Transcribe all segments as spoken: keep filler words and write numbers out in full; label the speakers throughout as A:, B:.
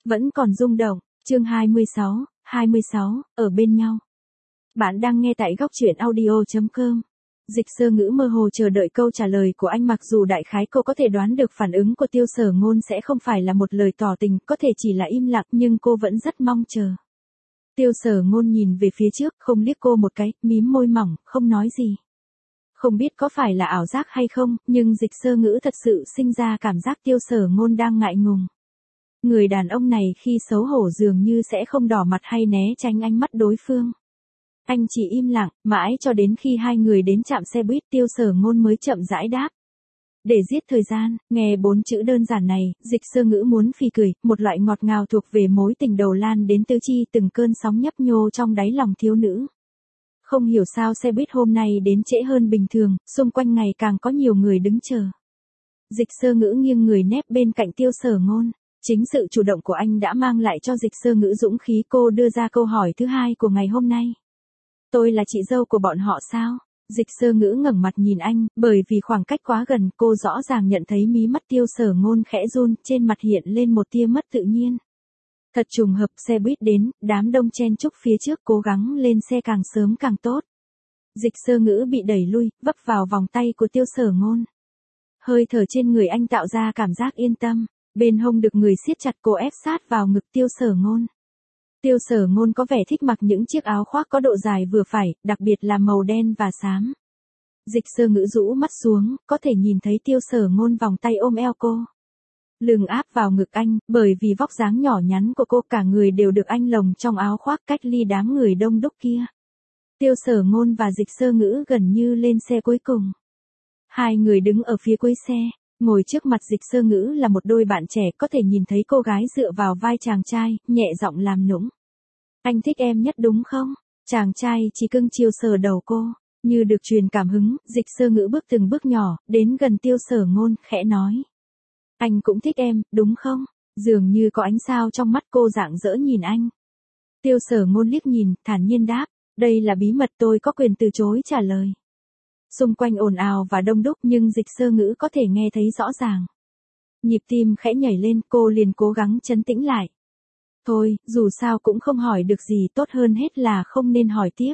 A: Vẫn còn rung động, chương hai mươi sáu, hai mươi sáu, ở bên nhau. Bạn đang nghe tại góc truyện audio chấm com. Dịch Sơ Ngữ mơ hồ chờ đợi câu trả lời của anh, mặc dù đại khái cô có thể đoán được phản ứng của Tiêu Sở Ngôn sẽ không phải là một lời tỏ tình, có thể chỉ là im lặng, nhưng cô vẫn rất mong chờ. Tiêu Sở Ngôn nhìn về phía trước, không liếc cô một cái, mím môi mỏng, không nói gì. Không biết có phải là ảo giác hay không, nhưng Dịch Sơ Ngữ thật sự sinh ra cảm giác Tiêu Sở Ngôn đang ngại ngùng. Người đàn ông này khi xấu hổ dường như sẽ không đỏ mặt hay né tránh ánh mắt đối phương. Anh chỉ im lặng, mãi cho đến khi hai người đến trạm xe buýt, Tiêu Sở Ngôn mới chậm rãi đáp. Để giết thời gian, nghe bốn chữ đơn giản này, Dịch Sơ Ngữ muốn phì cười, một loại ngọt ngào thuộc về mối tình đầu lan đến tứ chi, từng cơn sóng nhấp nhô trong đáy lòng thiếu nữ. Không hiểu sao xe buýt hôm nay đến trễ hơn bình thường, xung quanh ngày càng có nhiều người đứng chờ. Dịch Sơ Ngữ nghiêng người nép bên cạnh Tiêu Sở Ngôn. Chính sự chủ động của anh đã mang lại cho Dịch Sơ Ngữ dũng khí. Cô đưa ra câu hỏi thứ hai của ngày hôm nay. Tôi là chị dâu của bọn họ sao? Dịch Sơ Ngữ ngẩng mặt nhìn anh, bởi vì khoảng cách quá gần, cô rõ ràng nhận thấy mí mắt Tiêu Sở Ngôn khẽ run, trên mặt hiện lên một tia mất tự nhiên. Thật trùng hợp, xe buýt đến, đám đông chen chúc phía trước, cố gắng lên xe càng sớm càng tốt. Dịch Sơ Ngữ bị đẩy lui, vấp vào vòng tay của Tiêu Sở Ngôn. Hơi thở trên người anh tạo ra cảm giác yên tâm. Bên hông được người siết chặt, cô ép sát vào ngực Tiêu Sở Ngôn. Tiêu Sở Ngôn có vẻ thích mặc những chiếc áo khoác có độ dài vừa phải, đặc biệt là màu đen và xám. Dịch Sơ Ngữ rũ mắt xuống, có thể nhìn thấy Tiêu Sở Ngôn vòng tay ôm eo cô. Lưng áp vào ngực anh, bởi vì vóc dáng nhỏ nhắn của cô, cả người đều được anh lồng trong áo khoác cách ly đám người đông đúc kia. Tiêu Sở Ngôn và Dịch Sơ Ngữ gần như lên xe cuối cùng. Hai người đứng ở phía cuối xe. Ngồi trước mặt Dịch Sơ Ngữ là một đôi bạn trẻ, có thể nhìn thấy cô gái dựa vào vai chàng trai, nhẹ giọng làm nũng. Anh thích em nhất đúng không? Chàng trai chỉ cưng chiều sờ đầu cô. Như được truyền cảm hứng, Dịch Sơ Ngữ bước từng bước nhỏ, đến gần Tiêu Sở Ngôn, khẽ nói. Anh cũng thích em, đúng không? Dường như có ánh sao trong mắt cô rạng rỡ nhìn anh. Tiêu Sở Ngôn liếc nhìn, thản nhiên đáp. Đây là bí mật, tôi có quyền từ chối trả lời. Xung quanh ồn ào và đông đúc, nhưng Dịch Sơ Ngữ có thể nghe thấy rõ ràng. Nhịp tim khẽ nhảy lên, cô liền cố gắng trấn tĩnh lại. Thôi, dù sao cũng không hỏi được gì, tốt hơn hết là không nên hỏi tiếp.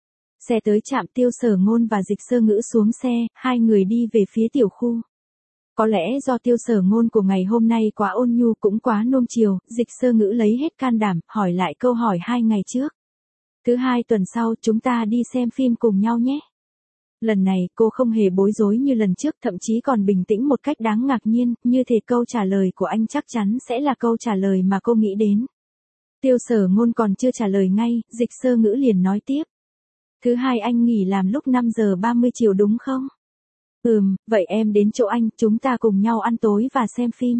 A: Xe tới trạm, Tiêu Sở Ngôn và Dịch Sơ Ngữ xuống xe, hai người đi về phía tiểu khu. Có lẽ do Tiêu Sở Ngôn của ngày hôm nay quá ôn nhu, cũng quá nuông chiều, Dịch Sơ Ngữ lấy hết can đảm, hỏi lại câu hỏi hai ngày trước. Thứ hai tuần sau, chúng ta đi xem phim cùng nhau nhé. Lần này, cô không hề bối rối như lần trước, thậm chí còn bình tĩnh một cách đáng ngạc nhiên, như thể câu trả lời của anh chắc chắn sẽ là câu trả lời mà cô nghĩ đến. Tiêu Sở Ngôn còn chưa trả lời ngay, Dịch Sơ Ngữ liền nói tiếp. Thứ hai anh nghỉ làm lúc năm giờ ba mươi chiều đúng không? Ừm, vậy em đến chỗ anh, chúng ta cùng nhau ăn tối và xem phim.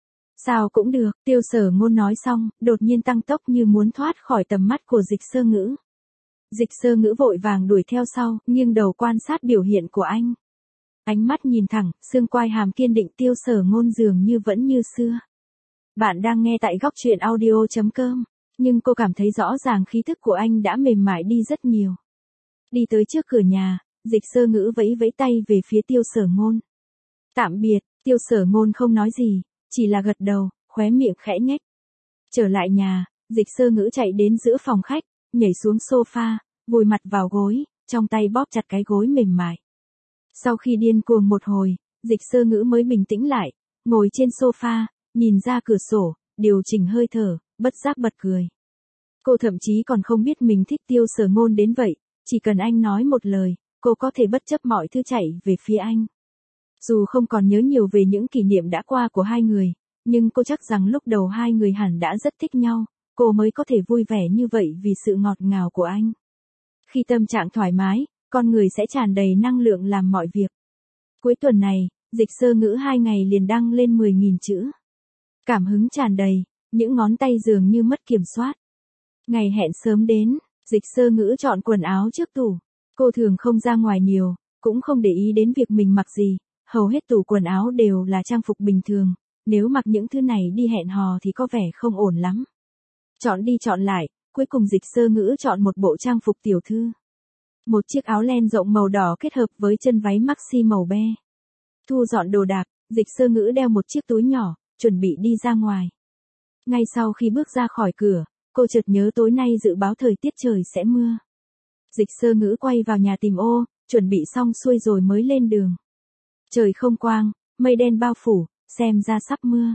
A: Sao cũng được, Tiêu Sở Ngôn nói xong, đột nhiên tăng tốc như muốn thoát khỏi tầm mắt của Dịch Sơ Ngữ. Dịch Sơ Ngữ vội vàng đuổi theo sau, nghiêng đầu quan sát biểu hiện của anh. Ánh mắt nhìn thẳng, xương quai hàm kiên định, Tiêu Sở Ngôn dường như vẫn như xưa. Bạn đang nghe tại góc truyện audio chấm com, nhưng cô cảm thấy rõ ràng khí thức của anh đã mềm mại đi rất nhiều. Đi tới trước cửa nhà, Dịch Sơ Ngữ vẫy vẫy tay về phía Tiêu Sở Ngôn. Tạm biệt, Tiêu Sở Ngôn không nói gì, chỉ là gật đầu, khóe miệng khẽ nhếch. Trở lại nhà, Dịch Sơ Ngữ chạy đến giữa phòng khách, nhảy xuống sofa, vùi mặt vào gối, trong tay bóp chặt cái gối mềm mại. Sau khi điên cuồng một hồi, Dịch Sơ Ngữ mới bình tĩnh lại, ngồi trên sofa, nhìn ra cửa sổ, điều chỉnh hơi thở, bất giác bật cười. Cô thậm chí còn không biết mình thích Tiêu Sở Ngôn đến vậy, chỉ cần anh nói một lời, cô có thể bất chấp mọi thứ chạy về phía anh. Dù không còn nhớ nhiều về những kỷ niệm đã qua của hai người, nhưng cô chắc rằng lúc đầu hai người hẳn đã rất thích nhau, cô mới có thể vui vẻ như vậy vì sự ngọt ngào của anh. Khi tâm trạng thoải mái, con người sẽ tràn đầy năng lượng làm mọi việc. Cuối tuần này, Dịch Sơ Ngữ hai ngày liền đăng lên mười nghìn chữ. Cảm hứng tràn đầy, những ngón tay dường như mất kiểm soát. Ngày hẹn sớm đến, Dịch Sơ Ngữ chọn quần áo trước tủ. Cô thường không ra ngoài nhiều, cũng không để ý đến việc mình mặc gì, hầu hết tủ quần áo đều là trang phục bình thường, nếu mặc những thứ này đi hẹn hò thì có vẻ không ổn lắm. Chọn đi chọn lại, cuối cùng Dịch Sơ Ngữ chọn một bộ trang phục tiểu thư. Một chiếc áo len rộng màu đỏ kết hợp với chân váy maxi màu be. Thu dọn đồ đạc, Dịch Sơ Ngữ đeo một chiếc túi nhỏ, chuẩn bị đi ra ngoài. Ngay sau khi bước ra khỏi cửa, cô chợt nhớ tối nay dự báo thời tiết trời sẽ mưa. Dịch Sơ Ngữ quay vào nhà tìm ô, chuẩn bị xong xuôi rồi mới lên đường. Trời không quang, mây đen bao phủ, xem ra sắp mưa.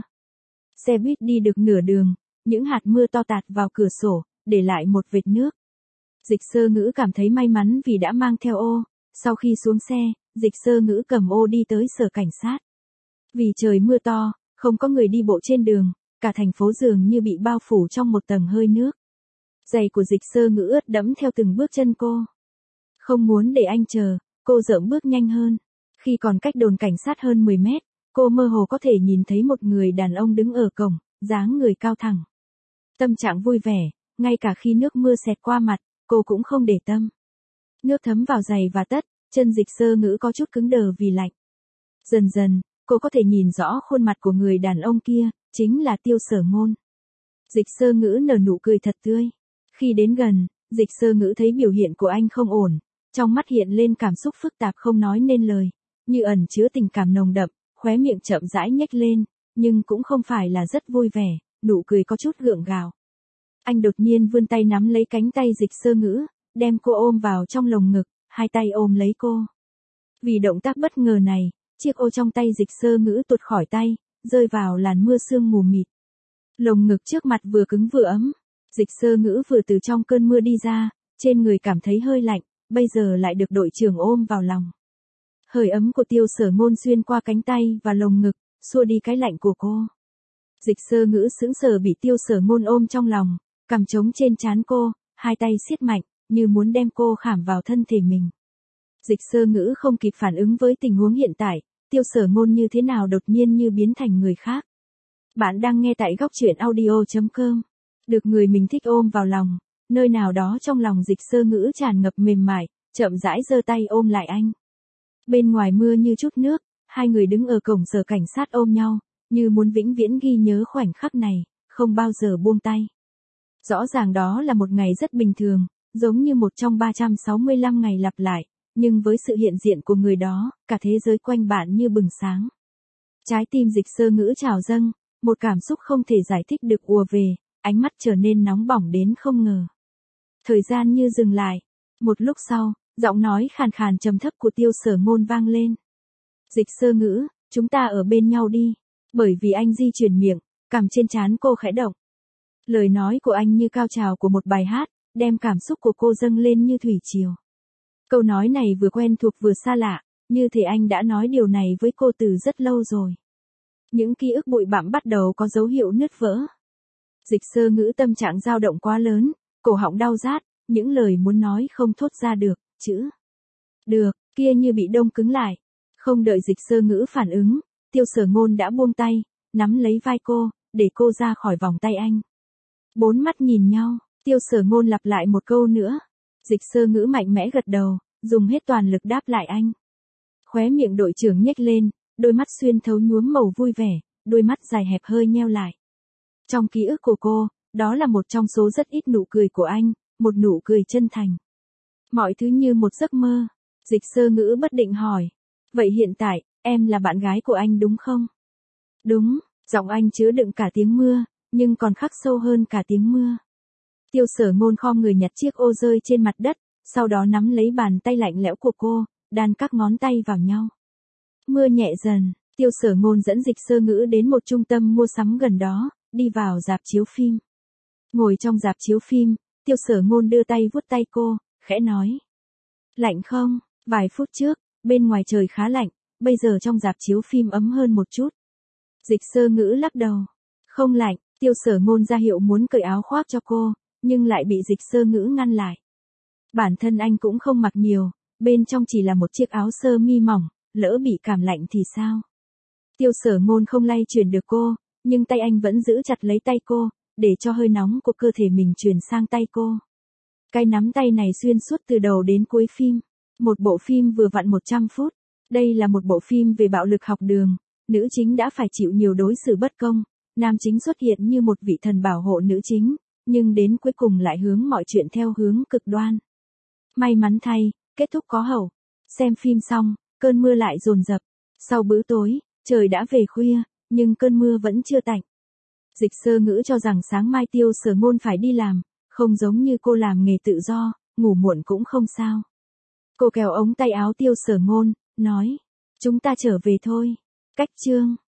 A: Xe buýt đi được nửa đường, những hạt mưa to tạt vào cửa sổ, để lại một vệt nước. Dịch Sơ Ngữ cảm thấy may mắn vì đã mang theo ô. Sau khi xuống xe, Dịch Sơ Ngữ cầm ô đi tới sở cảnh sát. Vì trời mưa to, không có người đi bộ trên đường, cả thành phố dường như bị bao phủ trong một tầng hơi nước. Giày của Dịch Sơ Ngữ ướt đẫm theo từng bước chân cô. Không muốn để anh chờ, cô dỡm bước nhanh hơn. Khi còn cách đồn cảnh sát hơn mười mét, cô mơ hồ có thể nhìn thấy một người đàn ông đứng ở cổng, dáng người cao thẳng. Tâm trạng vui vẻ, ngay cả khi nước mưa xẹt qua mặt, cô cũng không để tâm. Nước thấm vào giày và tất, chân Dịch Sơ Ngữ có chút cứng đờ vì lạnh. Dần dần, cô có thể nhìn rõ khuôn mặt của người đàn ông kia, chính là Tiêu Sở Ngôn. Dịch Sơ Ngữ nở nụ cười thật tươi. Khi đến gần, Dịch Sơ Ngữ thấy biểu hiện của anh không ổn, trong mắt hiện lên cảm xúc phức tạp không nói nên lời, như ẩn chứa tình cảm nồng đậm, khóe miệng chậm rãi nhếch lên, nhưng cũng không phải là rất vui vẻ, nụ cười có chút gượng gạo. Anh đột nhiên vươn tay nắm lấy cánh tay Dịch Sơ Ngữ, đem cô ôm vào trong lồng ngực, hai tay ôm lấy cô. Vì động tác bất ngờ này, chiếc ô trong tay Dịch Sơ Ngữ tuột khỏi tay, rơi vào làn mưa sương mù mịt. Lồng ngực trước mặt vừa cứng vừa ấm. Dịch Sơ Ngữ vừa từ trong cơn mưa đi ra, trên người cảm thấy hơi lạnh, bây giờ lại được đội trưởng ôm vào lòng. Hơi ấm của Tiêu Sở Ngôn xuyên qua cánh tay và lồng ngực, xua đi cái lạnh của cô. Dịch Sơ Ngữ sững sờ bị Tiêu Sở Ngôn ôm trong lòng, cằm trống trên trán cô, hai tay siết mạnh, như muốn đem cô khảm vào thân thể mình. Dịch Sơ Ngữ không kịp phản ứng với tình huống hiện tại, Tiêu Sở Ngôn như thế nào đột nhiên như biến thành người khác. Bạn đang nghe tại góc truyện audio chấm com. Được người mình thích ôm vào lòng, nơi nào đó trong lòng Dịch Sơ Ngữ tràn ngập mềm mại, chậm rãi giơ tay ôm lại anh. Bên ngoài mưa như chút nước, hai người đứng ở cổng sở cảnh sát ôm nhau, như muốn vĩnh viễn ghi nhớ khoảnh khắc này, không bao giờ buông tay. Rõ ràng đó là một ngày rất bình thường, giống như một trong ba trăm sáu mươi lăm ngày lặp lại, nhưng với sự hiện diện của người đó, cả thế giới quanh bạn như bừng sáng. Trái tim Dịch Sơ Ngữ trào dâng, một cảm xúc không thể giải thích được ùa về, ánh mắt trở nên nóng bỏng đến không ngờ. Thời gian như dừng lại. Một lúc sau, giọng nói khàn khàn trầm thấp của Tiêu Sở Ngôn vang lên. Dịch Sơ Ngữ, chúng ta ở bên nhau đi. Bởi vì anh di chuyển miệng, cằm trên trán cô khẽ động. Lời nói của anh như cao trào của một bài hát, đem cảm xúc của cô dâng lên như thủy triều. Câu nói này vừa quen thuộc vừa xa lạ, như thể anh đã nói điều này với cô từ rất lâu rồi. Những ký ức bụi bặm bắt đầu có dấu hiệu nứt vỡ. Dịch Sơ Ngữ tâm trạng dao động quá lớn, cổ họng đau rát, những lời muốn nói không thốt ra được, chữ. Được, kia như bị đông cứng lại. Không đợi Dịch Sơ Ngữ phản ứng, Tiêu Sở Ngôn đã buông tay, nắm lấy vai cô, để cô ra khỏi vòng tay anh. Bốn mắt nhìn nhau, Tiêu Sở Ngôn lặp lại một câu nữa. Dịch Sơ Ngữ mạnh mẽ gật đầu, dùng hết toàn lực đáp lại anh. Khóe miệng đội trưởng nhếch lên, đôi mắt xuyên thấu nhuốm màu vui vẻ, đôi mắt dài hẹp hơi nheo lại. Trong ký ức của cô, đó là một trong số rất ít nụ cười của anh, một nụ cười chân thành. Mọi thứ như một giấc mơ. Dịch Sơ Ngữ bất định hỏi. Vậy hiện tại, em là bạn gái của anh đúng không? Đúng, giọng anh chứa đựng cả tiếng mưa, nhưng còn khắc sâu hơn cả tiếng mưa. Tiêu Sở Ngôn khom người nhặt chiếc ô rơi trên mặt đất, sau đó nắm lấy bàn tay lạnh lẽo của cô, đan các ngón tay vào nhau. Mưa nhẹ dần, Tiêu Sở Ngôn dẫn Dịch Sơ Ngữ đến một trung tâm mua sắm gần đó, đi vào rạp chiếu phim. Ngồi trong rạp chiếu phim, Tiêu Sở Ngôn đưa tay vuốt tay cô, khẽ nói. Lạnh không? Vài phút trước, bên ngoài trời khá lạnh, bây giờ trong rạp chiếu phim ấm hơn một chút. Dịch Sơ Ngữ lắc đầu. Không lạnh, Tiêu Sở Ngôn ra hiệu muốn cởi áo khoác cho cô, nhưng lại bị Dịch Sơ Ngữ ngăn lại. Bản thân anh cũng không mặc nhiều, bên trong chỉ là một chiếc áo sơ mi mỏng, lỡ bị cảm lạnh thì sao? Tiêu Sở Ngôn không lay chuyển được cô, nhưng tay anh vẫn giữ chặt lấy tay cô, để cho hơi nóng của cơ thể mình truyền sang tay cô. Cái nắm tay này xuyên suốt từ đầu đến cuối phim. Một bộ phim vừa vặn một trăm phút. Đây là một bộ phim về bạo lực học đường. Nữ chính đã phải chịu nhiều đối xử bất công. Nam chính xuất hiện như một vị thần bảo hộ nữ chính, nhưng đến cuối cùng lại hướng mọi chuyện theo hướng cực đoan. May mắn thay, kết thúc có hậu. Xem phim xong, cơn mưa lại dồn dập. Sau bữa tối, trời đã về khuya, nhưng cơn mưa vẫn chưa tạnh. Dịch Sơ Ngữ cho rằng sáng mai Tiêu Sở Ngôn phải đi làm, không giống như cô làm nghề tự do, ngủ muộn cũng không sao. Cô kéo ống tay áo Tiêu Sở Ngôn, nói, chúng ta trở về thôi. Cách chương